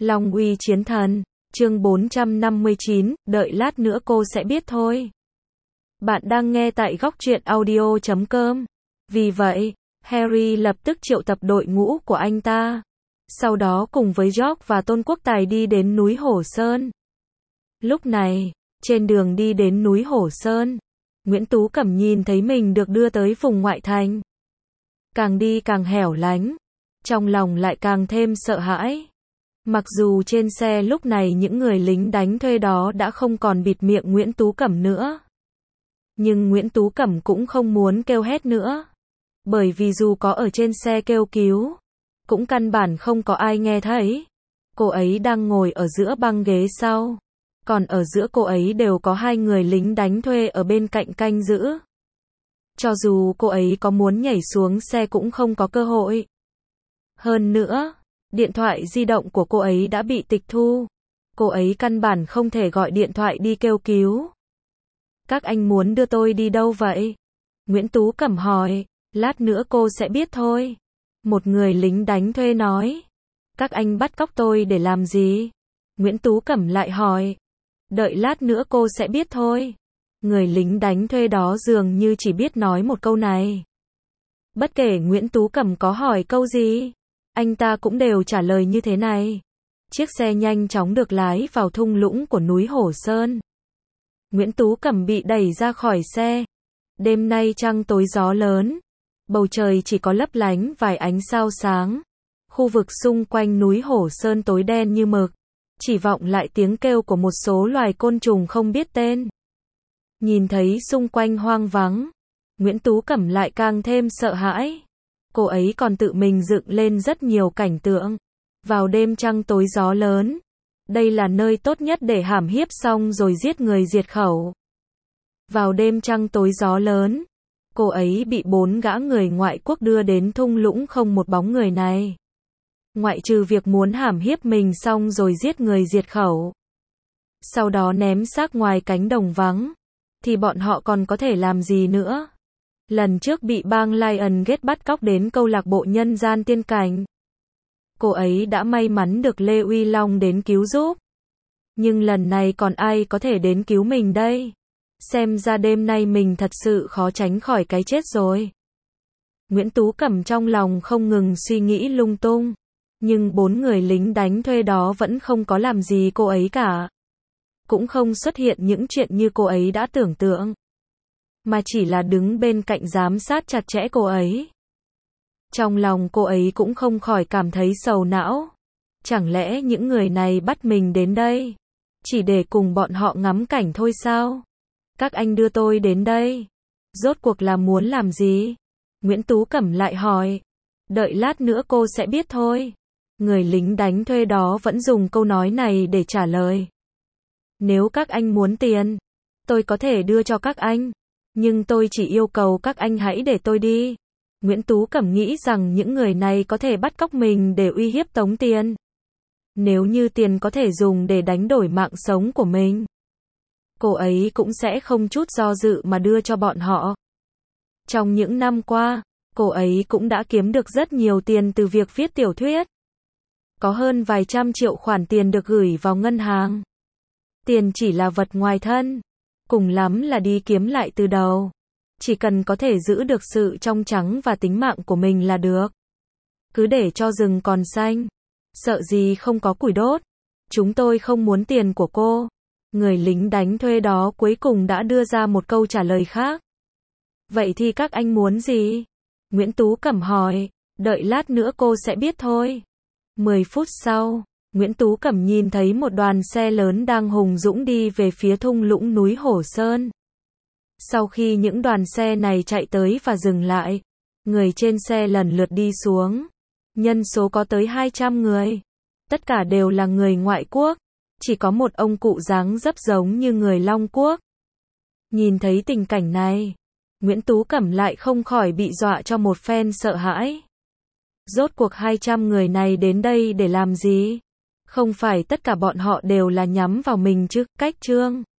Long uy chiến thần, chương 459, đợi lát nữa cô sẽ biết thôi. Bạn đang nghe tại góc truyện audio.com. Vì vậy, Harry lập tức triệu tập đội ngũ của anh ta. Sau đó cùng với George và Tôn Quốc Tài đi đến núi Hổ Sơn. Lúc này, trên đường đi đến núi Hổ Sơn, Nguyễn Tú Cẩm nhìn thấy mình được đưa tới vùng ngoại thành. Càng đi càng hẻo lánh, trong lòng lại càng thêm sợ hãi. Mặc dù trên xe lúc này những người lính đánh thuê đó đã không còn bịt miệng Nguyễn Tú Cẩm nữa. Nhưng Nguyễn Tú Cẩm cũng không muốn kêu hét nữa. Bởi vì dù có ở trên xe kêu cứu, cũng căn bản không có ai nghe thấy. Cô ấy đang ngồi ở giữa băng ghế sau. Còn ở giữa cô ấy đều có hai người lính đánh thuê ở bên cạnh canh giữ. Cho dù cô ấy có muốn nhảy xuống xe cũng không có cơ hội. Hơn nữa, điện thoại di động của cô ấy đã bị tịch thu. Cô ấy căn bản không thể gọi điện thoại đi kêu cứu. Các anh muốn đưa tôi đi đâu vậy? Nguyễn Tú Cẩm hỏi. Lát nữa cô sẽ biết thôi. Một người lính đánh thuê nói. Các anh bắt cóc tôi để làm gì? Nguyễn Tú Cẩm lại hỏi. Đợi lát nữa cô sẽ biết thôi. Người lính đánh thuê đó dường như chỉ biết nói một câu này. Bất kể Nguyễn Tú Cẩm có hỏi câu gì, anh ta cũng đều trả lời như thế này. Chiếc xe nhanh chóng được lái vào thung lũng của núi Hổ Sơn. Nguyễn Tú Cẩm bị đẩy ra khỏi xe. Đêm nay trăng tối gió lớn. Bầu trời chỉ có lấp lánh vài ánh sao sáng. Khu vực xung quanh núi Hổ Sơn tối đen như mực. Chỉ vọng lại tiếng kêu của một số loài côn trùng không biết tên. Nhìn thấy xung quanh hoang vắng, Nguyễn Tú Cẩm lại càng thêm sợ hãi. Cô ấy còn tự mình dựng lên rất nhiều cảnh tượng. Vào đêm trăng tối gió lớn, đây là nơi tốt nhất để hãm hiếp xong rồi giết người diệt khẩu. Vào đêm trăng tối gió lớn, cô ấy bị 4 gã người ngoại quốc đưa đến thung lũng không một bóng người này. Ngoại trừ việc muốn hãm hiếp mình xong rồi giết người diệt khẩu. Sau đó ném xác ngoài cánh đồng vắng. Thì bọn họ còn có thể làm gì nữa? Lần trước bị bang Lion Gate bắt cóc đến câu lạc bộ nhân gian tiên cảnh. Cô ấy đã may mắn được Lê Uy Long đến cứu giúp. Nhưng lần này còn ai có thể đến cứu mình đây? Xem ra đêm nay mình thật sự khó tránh khỏi cái chết rồi. Nguyễn Tú Cẩm trong lòng không ngừng suy nghĩ lung tung. Nhưng 4 người lính đánh thuê đó vẫn không có làm gì cô ấy cả. Cũng không xuất hiện những chuyện như cô ấy đã tưởng tượng. Mà chỉ là đứng bên cạnh giám sát chặt chẽ cô ấy. Trong lòng cô ấy cũng không khỏi cảm thấy sầu não. Chẳng lẽ những người này bắt mình đến đây chỉ để cùng bọn họ ngắm cảnh thôi sao? Các anh đưa tôi đến đây rốt cuộc là muốn làm gì? Nguyễn Tú Cẩm lại hỏi. Đợi lát nữa cô sẽ biết thôi. Người lính đánh thuê đó vẫn dùng câu nói này để trả lời. Nếu các anh muốn tiền, tôi có thể đưa cho các anh. Nhưng tôi chỉ yêu cầu các anh hãy để tôi đi. Nguyễn Tú Cẩm nghĩ rằng những người này có thể bắt cóc mình để uy hiếp tống tiền. Nếu như tiền có thể dùng để đánh đổi mạng sống của mình, cô ấy cũng sẽ không chút do dự mà đưa cho bọn họ. Trong những năm qua, cô ấy cũng đã kiếm được rất nhiều tiền từ việc viết tiểu thuyết. Có hơn vài trăm triệu khoản tiền được gửi vào ngân hàng. Tiền chỉ là vật ngoài thân. Cùng lắm là đi kiếm lại từ đầu. Chỉ cần có thể giữ được sự trong trắng và tính mạng của mình là được. Cứ để cho rừng còn xanh. Sợ gì không có củi đốt. Chúng tôi không muốn tiền của cô. Người lính đánh thuê đó cuối cùng đã đưa ra một câu trả lời khác. Vậy thì các anh muốn gì? Nguyễn Tú Cẩm hỏi. Đợi lát nữa cô sẽ biết thôi. 10 phút sau, Nguyễn Tú Cẩm nhìn thấy một đoàn xe lớn đang hùng dũng đi về phía thung lũng núi Hổ Sơn. Sau khi những đoàn xe này chạy tới và dừng lại, người trên xe lần lượt đi xuống. Nhân số có tới 200 người. Tất cả đều là người ngoại quốc. Chỉ có một ông cụ dáng dấp giống như người Long Quốc. Nhìn thấy tình cảnh này, Nguyễn Tú Cẩm lại không khỏi bị dọa cho một phen sợ hãi. Rốt cuộc 200 người này đến đây để làm gì? Không phải tất cả bọn họ đều là nhắm vào mình chứ? Cách Trương